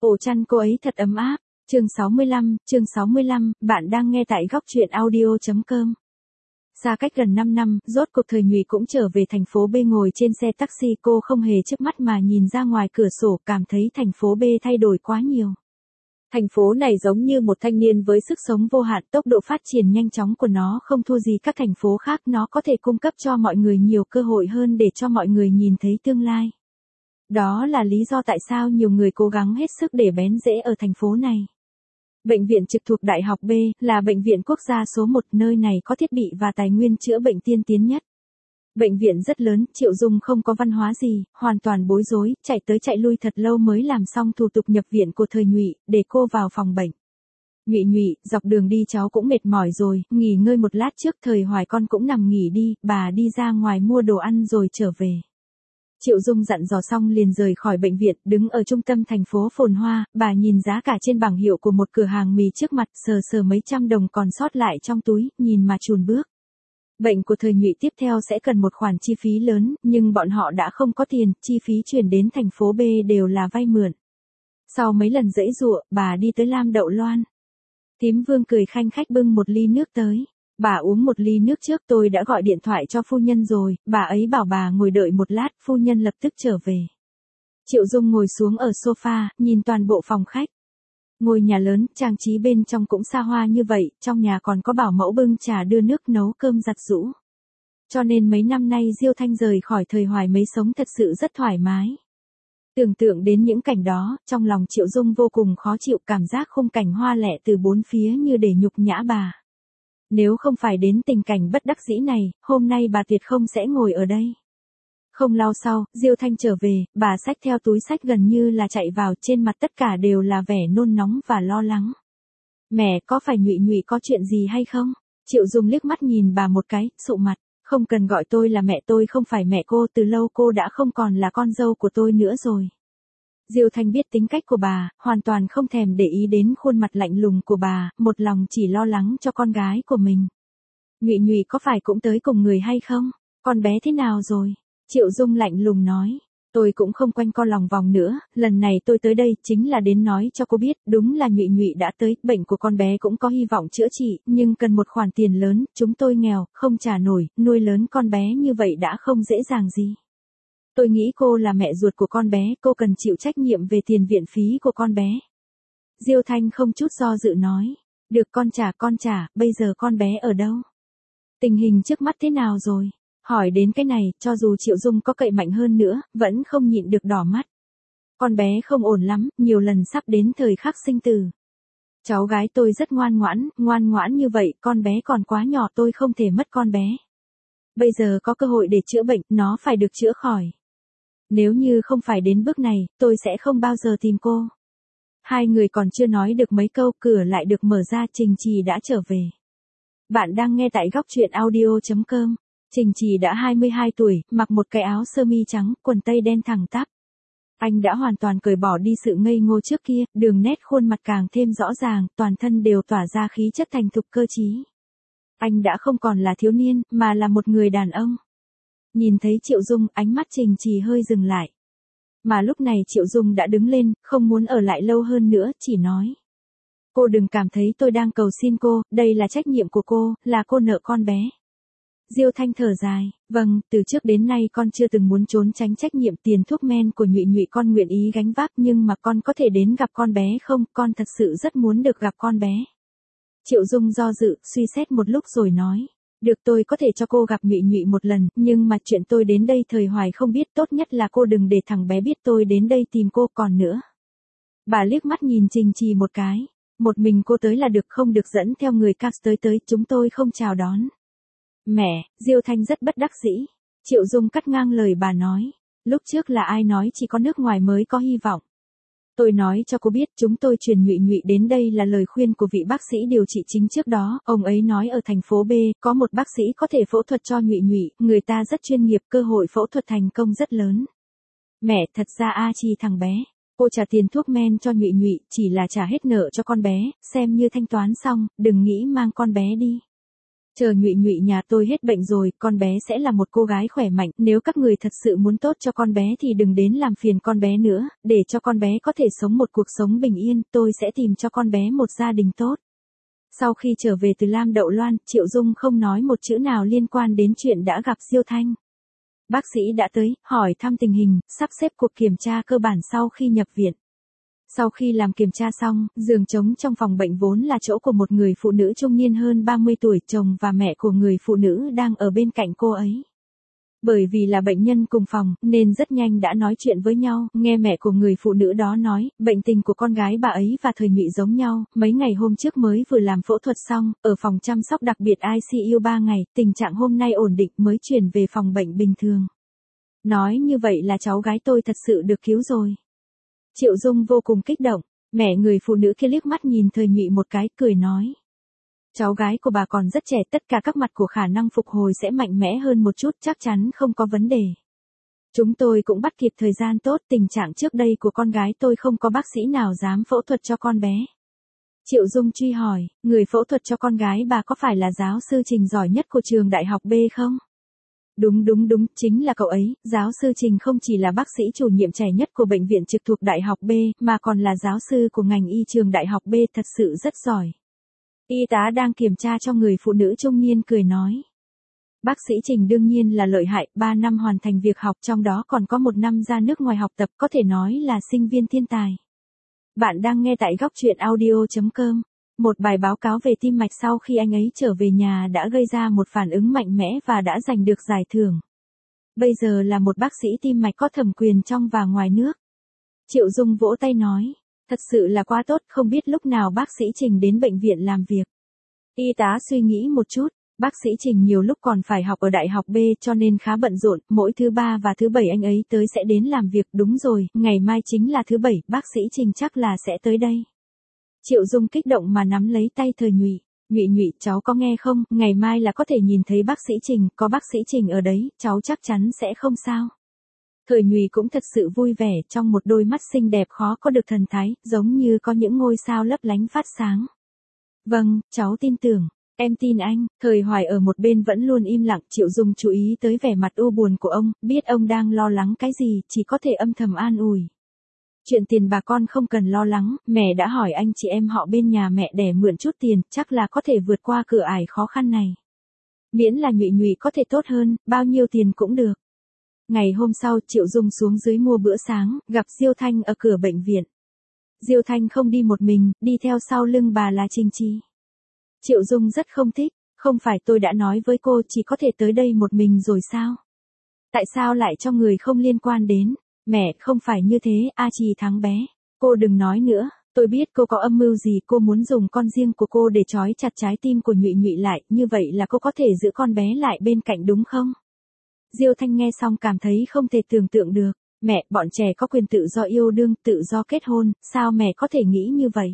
Ổ chăn cô ấy thật ấm áp. Chương 65, bạn đang nghe tại góc truyện audio.com. Xa cách gần 5 năm, rốt cuộc Thời Nhụy cũng trở về thành phố B. Ngồi trên xe taxi, cô không hề chớp mắt mà nhìn ra ngoài cửa sổ, cảm thấy thành phố B thay đổi quá nhiều. Thành phố này giống như một thanh niên với sức sống vô hạn, tốc độ phát triển nhanh chóng của nó không thua gì các thành phố khác, nó có thể cung cấp cho mọi người nhiều cơ hội hơn để cho mọi người nhìn thấy tương lai. Đó là lý do tại sao nhiều người cố gắng hết sức để bén rễ ở thành phố này. Bệnh viện trực thuộc Đại học B là bệnh viện quốc gia số 1, nơi này có thiết bị và tài nguyên chữa bệnh tiên tiến nhất. Bệnh viện rất lớn, Triệu Dung không có văn hóa gì, hoàn toàn bối rối, chạy tới chạy lui thật lâu mới làm xong thủ tục nhập viện của Thời Nhụy, để cô vào phòng bệnh. Nhụy, dọc đường đi cháu cũng mệt mỏi rồi, nghỉ ngơi một lát trước. Thời Hoài con cũng nằm nghỉ đi, bà đi ra ngoài mua đồ ăn rồi trở về. Triệu Dung dặn dò xong liền rời khỏi bệnh viện, đứng ở trung tâm thành phố phồn hoa, bà nhìn giá cả trên bảng hiệu của một cửa hàng mì trước mặt, sờ mấy trăm đồng còn sót lại trong túi, nhìn mà chùn bước. Bệnh của Thời Nhụy tiếp theo sẽ cần một khoản chi phí lớn, nhưng bọn họ đã không có tiền, chi phí chuyển đến thành phố B đều là vay mượn. Sau mấy lần giãy giụa, bà đi tới Lam Đậu Loan. Thím Vương cười khanh khách bưng một ly nước tới. Bà uống một ly nước trước, tôi đã gọi điện thoại cho phu nhân rồi, bà ấy bảo bà ngồi đợi một lát, phu nhân lập tức trở về. Triệu Dung ngồi xuống ở sofa, nhìn toàn bộ phòng khách. Ngôi nhà lớn, trang trí bên trong cũng xa hoa như vậy, trong nhà còn có bảo mẫu bưng trà đưa nước nấu cơm giặt giũ. Cho nên mấy năm nay Diêu Thanh rời khỏi Thời Hoài mấy sống thật sự rất thoải mái. Tưởng tượng đến những cảnh đó, trong lòng Triệu Dung vô cùng khó chịu, cảm giác khung cảnh hoa lệ từ bốn phía như để nhục nhã bà. Nếu không phải đến tình cảnh bất đắc dĩ này, hôm nay bà tuyệt không sẽ ngồi ở đây. Không lâu sau, Diêu Thanh trở về, bà xách theo túi xách gần như là chạy vào, trên mặt tất cả đều là vẻ nôn nóng và lo lắng. Mẹ, có phải Nhụy có chuyện gì hay không? Triệu Dung liếc mắt nhìn bà một cái, sụ mặt. Không cần gọi tôi là mẹ, tôi không phải mẹ cô, từ lâu cô đã không còn là con dâu của tôi nữa rồi. Diêu Thanh biết tính cách của bà, hoàn toàn không thèm để ý đến khuôn mặt lạnh lùng của bà, một lòng chỉ lo lắng cho con gái của mình. Nhụy có phải cũng tới cùng người hay không? Con bé thế nào rồi? Triệu Dung lạnh lùng nói. Tôi cũng không quanh co lòng vòng nữa, lần này tôi tới đây chính là đến nói cho cô biết, đúng là Nhụy đã tới, bệnh của con bé cũng có hy vọng chữa trị, nhưng cần một khoản tiền lớn, chúng tôi nghèo, không trả nổi, nuôi lớn con bé như vậy đã không dễ dàng gì. Tôi nghĩ cô là mẹ ruột của con bé, cô cần chịu trách nhiệm về tiền viện phí của con bé. Diêu Thanh không chút do dự nói. Được, con trả, bây giờ con bé ở đâu? Tình hình trước mắt thế nào rồi? Hỏi đến cái này, cho dù Triệu Dung có cậy mạnh hơn nữa, vẫn không nhịn được đỏ mắt. Con bé không ổn lắm, nhiều lần sắp đến thời khắc sinh tử. Cháu gái tôi rất ngoan ngoãn như vậy, con bé còn quá nhỏ, tôi không thể mất con bé. Bây giờ có cơ hội để chữa bệnh, nó phải được chữa khỏi. Nếu như không phải đến bước này, tôi sẽ không bao giờ tìm cô. Hai người còn chưa nói được mấy câu, cửa lại được mở ra, Trình Trì đã trở về. Bạn đang nghe tại góc truyện audio.com. Trình Trì đã 22 tuổi, mặc một cái áo sơ mi trắng, quần tây đen thẳng tắp. Anh đã hoàn toàn cởi bỏ đi sự ngây ngô trước kia, đường nét khuôn mặt càng thêm rõ ràng, toàn thân đều tỏa ra khí chất thành thục cơ trí. Anh đã không còn là thiếu niên, mà là một người đàn ông. Nhìn thấy Triệu Dung, ánh mắt Trình Trì hơi dừng lại. Mà lúc này Triệu Dung đã đứng lên, không muốn ở lại lâu hơn nữa, chỉ nói. Cô đừng cảm thấy tôi đang cầu xin cô, đây là trách nhiệm của cô, là cô nợ con bé. Diêu Thanh thở dài, vâng, từ trước đến nay con chưa từng muốn trốn tránh trách nhiệm, tiền thuốc men của Nhụy con nguyện ý gánh vác, nhưng mà con có thể đến gặp con bé không, con thật sự rất muốn được gặp con bé. Triệu Dung do dự, suy xét một lúc rồi nói. Được, tôi có thể cho cô gặp Nhụy một lần, nhưng mà chuyện tôi đến đây Thời Hoài không biết, tốt nhất là cô đừng để thằng bé biết tôi đến đây tìm cô. Còn nữa. Bà liếc mắt nhìn Trình Trì một cái. Một mình cô tới là được, không được dẫn theo người cast tới, chúng tôi không chào đón. Mẹ, Diêu Thanh rất bất đắc dĩ. Triệu Dung cắt ngang lời bà nói. Lúc trước là ai nói chỉ có nước ngoài mới có hy vọng. Tôi nói cho cô biết, chúng tôi truyền Nhụy đến đây là lời khuyên của vị bác sĩ điều trị chính trước đó, ông ấy nói ở thành phố B, có một bác sĩ có thể phẫu thuật cho Nhụy, người ta rất chuyên nghiệp, cơ hội phẫu thuật thành công rất lớn. Mẹ, thật ra Chi thằng bé, cô trả tiền thuốc men cho Nhụy, chỉ là trả hết nợ cho con bé, xem như thanh toán xong, đừng nghĩ mang con bé đi. Chờ Nhụy Nhụy nhà tôi hết bệnh rồi, con bé sẽ là một cô gái khỏe mạnh, nếu các người thật sự muốn tốt cho con bé thì đừng đến làm phiền con bé nữa, để cho con bé có thể sống một cuộc sống bình yên, tôi sẽ tìm cho con bé một gia đình tốt. Sau khi trở về từ Lam Đậu Loan, Triệu Dung không nói một chữ nào liên quan đến chuyện đã gặp Diêu Thanh. Bác sĩ đã tới, hỏi thăm tình hình, sắp xếp cuộc kiểm tra cơ bản sau khi nhập viện. Sau khi làm kiểm tra xong, giường trống trong phòng bệnh vốn là chỗ của một người phụ nữ trung niên hơn 30 tuổi, chồng và mẹ của người phụ nữ đang ở bên cạnh cô ấy. Bởi vì là bệnh nhân cùng phòng, nên rất nhanh đã nói chuyện với nhau, nghe mẹ của người phụ nữ đó nói, bệnh tình của con gái bà ấy và Thời Nhụy giống nhau, mấy ngày hôm trước mới vừa làm phẫu thuật xong, ở phòng chăm sóc đặc biệt ICU 3 ngày, tình trạng hôm nay ổn định mới chuyển về phòng bệnh bình thường. Nói như vậy là cháu gái tôi thật sự được cứu rồi. Triệu Dung vô cùng kích động, mẹ người phụ nữ kia liếc mắt nhìn Thời Nhụy một cái, cười nói. Cháu gái của bà còn rất trẻ, tất cả các mặt của khả năng phục hồi sẽ mạnh mẽ hơn một chút, chắc chắn không có vấn đề. Chúng tôi cũng bắt kịp thời gian tốt, tình trạng trước đây của con gái tôi không có bác sĩ nào dám phẫu thuật cho con bé. Triệu Dung truy hỏi, người phẫu thuật cho con gái bà có phải là giáo sư Trình giỏi nhất của trường đại học B không? Đúng, chính là cậu ấy, giáo sư Trình không chỉ là bác sĩ chủ nhiệm trẻ nhất của bệnh viện trực thuộc đại học B, mà còn là giáo sư của ngành y trường đại học B, thật sự rất giỏi. Y tá đang kiểm tra cho người phụ nữ trung niên cười nói. Bác sĩ Trình đương nhiên là lợi hại, 3 năm hoàn thành việc học, trong đó còn có 1 năm ra nước ngoài học tập, có thể nói là sinh viên thiên tài. Bạn đang nghe tại góc truyện audio.com. Một bài báo cáo về tim mạch sau khi anh ấy trở về nhà đã gây ra một phản ứng mạnh mẽ và đã giành được giải thưởng. Bây giờ là một bác sĩ tim mạch có thẩm quyền trong và ngoài nước. Triệu Dung vỗ tay nói, thật sự là quá tốt, không biết lúc nào bác sĩ Trình đến bệnh viện làm việc. Y tá suy nghĩ một chút, bác sĩ Trình nhiều lúc còn phải học ở đại học B cho nên khá bận rộn, mỗi thứ 3 và thứ 7 anh ấy tới sẽ đến làm việc, đúng rồi, ngày mai chính là thứ 7, bác sĩ Trình chắc là sẽ tới đây. Triệu Dung kích động mà nắm lấy tay Thời Nhụy, Nhụy, cháu có nghe không, ngày mai là có thể nhìn thấy bác sĩ Trình, có bác sĩ Trình ở đấy, cháu chắc chắn sẽ không sao. Thời Nhụy cũng thật sự vui vẻ, trong một đôi mắt xinh đẹp khó có được thần thái, giống như có những ngôi sao lấp lánh phát sáng. Vâng, cháu tin tưởng, em tin anh. Thời Hoài ở một bên vẫn luôn im lặng, Triệu Dung chú ý tới vẻ mặt u buồn của ông, biết ông đang lo lắng cái gì, chỉ có thể âm thầm an ủi. Chuyện tiền bà con không cần lo lắng, mẹ đã hỏi anh chị em họ bên nhà mẹ để mượn chút tiền, chắc là có thể vượt qua cửa ải khó khăn này. Miễn là Nhụy có thể tốt hơn, bao nhiêu tiền cũng được. Ngày hôm sau, Triệu Dung xuống dưới mua bữa sáng, gặp Diêu Thanh ở cửa bệnh viện. Diêu Thanh không đi một mình, đi theo sau lưng bà là Trình Trì. Triệu Dung rất không thích, không phải tôi đã nói với cô chỉ có thể tới đây một mình rồi sao? Tại sao lại cho người không liên quan đến? Mẹ, không phải như thế, A Trì Thắng bé. Cô đừng nói nữa, tôi biết cô có âm mưu gì, cô muốn dùng con riêng của cô để trói chặt trái tim của Nhụy lại, như vậy là cô có thể giữ con bé lại bên cạnh đúng không? Diêu Thanh nghe xong cảm thấy không thể tưởng tượng được. Mẹ, bọn trẻ có quyền tự do yêu đương, tự do kết hôn, sao mẹ có thể nghĩ như vậy?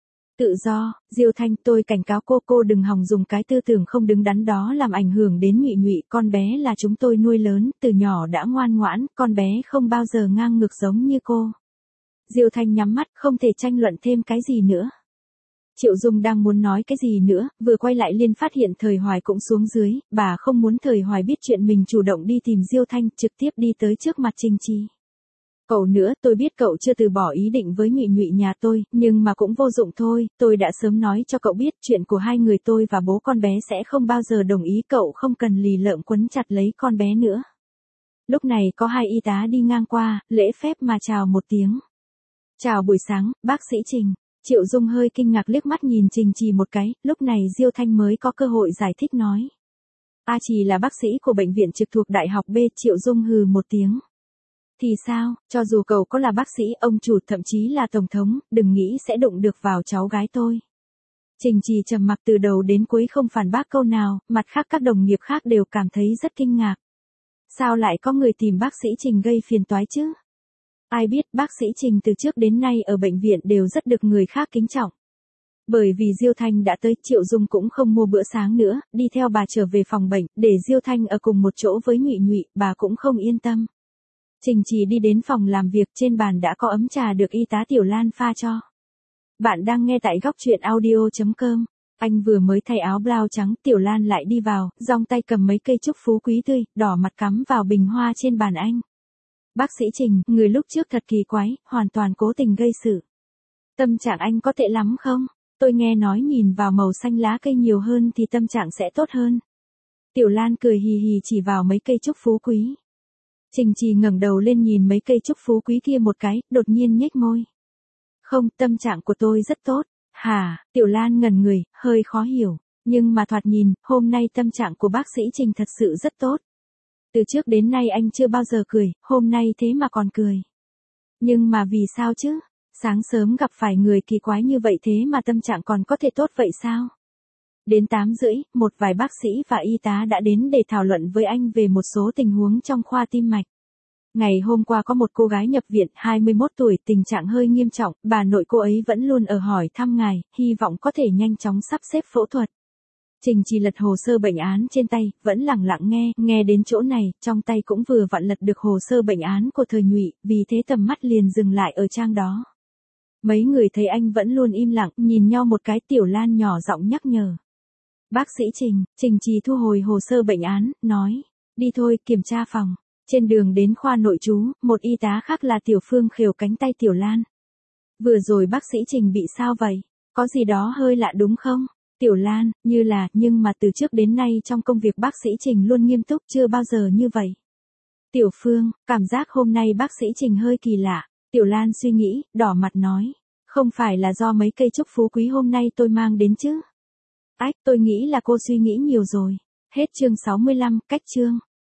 Tự do, Diêu Thanh, tôi cảnh cáo cô đừng hòng dùng cái tư tưởng không đứng đắn đó làm ảnh hưởng đến Nhụy, con bé là chúng tôi nuôi lớn, từ nhỏ đã ngoan ngoãn, con bé không bao giờ ngang ngược giống như cô. Diêu Thanh nhắm mắt, không thể tranh luận thêm cái gì nữa. Triệu Dung đang muốn nói cái gì nữa, vừa quay lại liền phát hiện Thời Hoài cũng xuống dưới, bà không muốn Thời Hoài biết chuyện mình chủ động đi tìm Diêu Thanh, trực tiếp đi tới trước mặt Trình Trì. Cậu nữa, tôi biết cậu chưa từ bỏ ý định với Nhụy nhà tôi, nhưng mà cũng vô dụng thôi, tôi đã sớm nói cho cậu biết chuyện của hai người tôi và bố con bé sẽ không bao giờ đồng ý, cậu không cần lì lợm quấn chặt lấy con bé nữa. Lúc này có 2 y tá đi ngang qua, lễ phép mà chào một tiếng. Chào buổi sáng, bác sĩ Trình. Triệu Dung hơi kinh ngạc liếc mắt nhìn Trình Trì một cái, lúc này Diêu Thanh mới có cơ hội giải thích nói. A Trì là bác sĩ của bệnh viện trực thuộc đại học B, Triệu Dung hừ một tiếng. Thì sao, cho dù cậu có là bác sĩ, ông chủ, thậm chí là tổng thống, đừng nghĩ sẽ đụng được vào cháu gái tôi. Trình Trì trầm mặc từ đầu đến cuối không phản bác câu nào, mặt khác các đồng nghiệp khác đều cảm thấy rất kinh ngạc. Sao lại có người tìm bác sĩ Trình gây phiền toái chứ? Ai biết bác sĩ Trình từ trước đến nay ở bệnh viện đều rất được người khác kính trọng. Bởi vì Diêu Thanh đã tới, Triệu Dung cũng không mua bữa sáng nữa, đi theo bà trở về phòng bệnh, để Diêu Thanh ở cùng một chỗ với Nhụy, bà cũng không yên tâm. Trình Trì đi đến phòng làm việc, trên bàn đã có ấm trà được y tá Tiểu Lan pha cho. Bạn đang nghe tại góc truyện audio.com. Anh vừa mới thay áo blau trắng, Tiểu Lan lại đi vào, dong tay cầm mấy cây trúc phú quý tươi, đỏ mặt cắm vào bình hoa trên bàn anh. Bác sĩ Trình, người lúc trước thật kỳ quái, hoàn toàn cố tình gây sự. Tâm trạng anh có tệ lắm không? Tôi nghe nói nhìn vào màu xanh lá cây nhiều hơn thì tâm trạng sẽ tốt hơn. Tiểu Lan cười hì hì chỉ vào mấy cây trúc phú quý. Trình Trì ngẩng đầu lên nhìn mấy cây trúc phú quý kia một cái, đột nhiên nhếch môi. Không, tâm trạng của tôi rất tốt. Hả? Tiểu Lan ngẩn người, hơi khó hiểu. Nhưng mà thoạt nhìn, hôm nay tâm trạng của bác sĩ Trình thật sự rất tốt. Từ trước đến nay anh chưa bao giờ cười, hôm nay thế mà còn cười. Nhưng mà vì sao chứ? Sáng sớm gặp phải người kỳ quái như vậy thế mà tâm trạng còn có thể tốt vậy sao? Đến 8:30, một vài bác sĩ và y tá đã đến để thảo luận với anh về một số tình huống trong khoa tim mạch. Ngày hôm qua có một cô gái nhập viện 21 tuổi, tình trạng hơi nghiêm trọng, bà nội cô ấy vẫn luôn ở hỏi thăm ngài, hy vọng có thể nhanh chóng sắp xếp phẫu thuật. Trình Trì lật hồ sơ bệnh án trên tay, vẫn lặng lặng nghe đến chỗ này, trong tay cũng vừa vặn lật được hồ sơ bệnh án của Thời Nhụy, vì thế tầm mắt liền dừng lại ở trang đó. Mấy người thấy anh vẫn luôn im lặng, nhìn nhau một cái. Tiểu Lan nhỏ giọng nhắc nhở. Bác sĩ Trình Trì thu hồi hồ sơ bệnh án, nói, đi thôi, kiểm tra phòng. Trên đường đến khoa nội trú, một y tá khác là Tiểu Phương khều cánh tay Tiểu Lan. Vừa rồi bác sĩ Trình bị sao vậy? Có gì đó hơi lạ đúng không? Tiểu Lan, như là, nhưng mà từ trước đến nay trong công việc bác sĩ Trình luôn nghiêm túc, chưa bao giờ như vậy. Tiểu Phương, cảm giác hôm nay bác sĩ Trình hơi kỳ lạ. Tiểu Lan suy nghĩ, đỏ mặt nói. Không phải là do mấy cây trúc phú quý hôm nay tôi mang đến chứ? Ách, tôi nghĩ là cô suy nghĩ nhiều rồi. Hết chương 65, cách chương.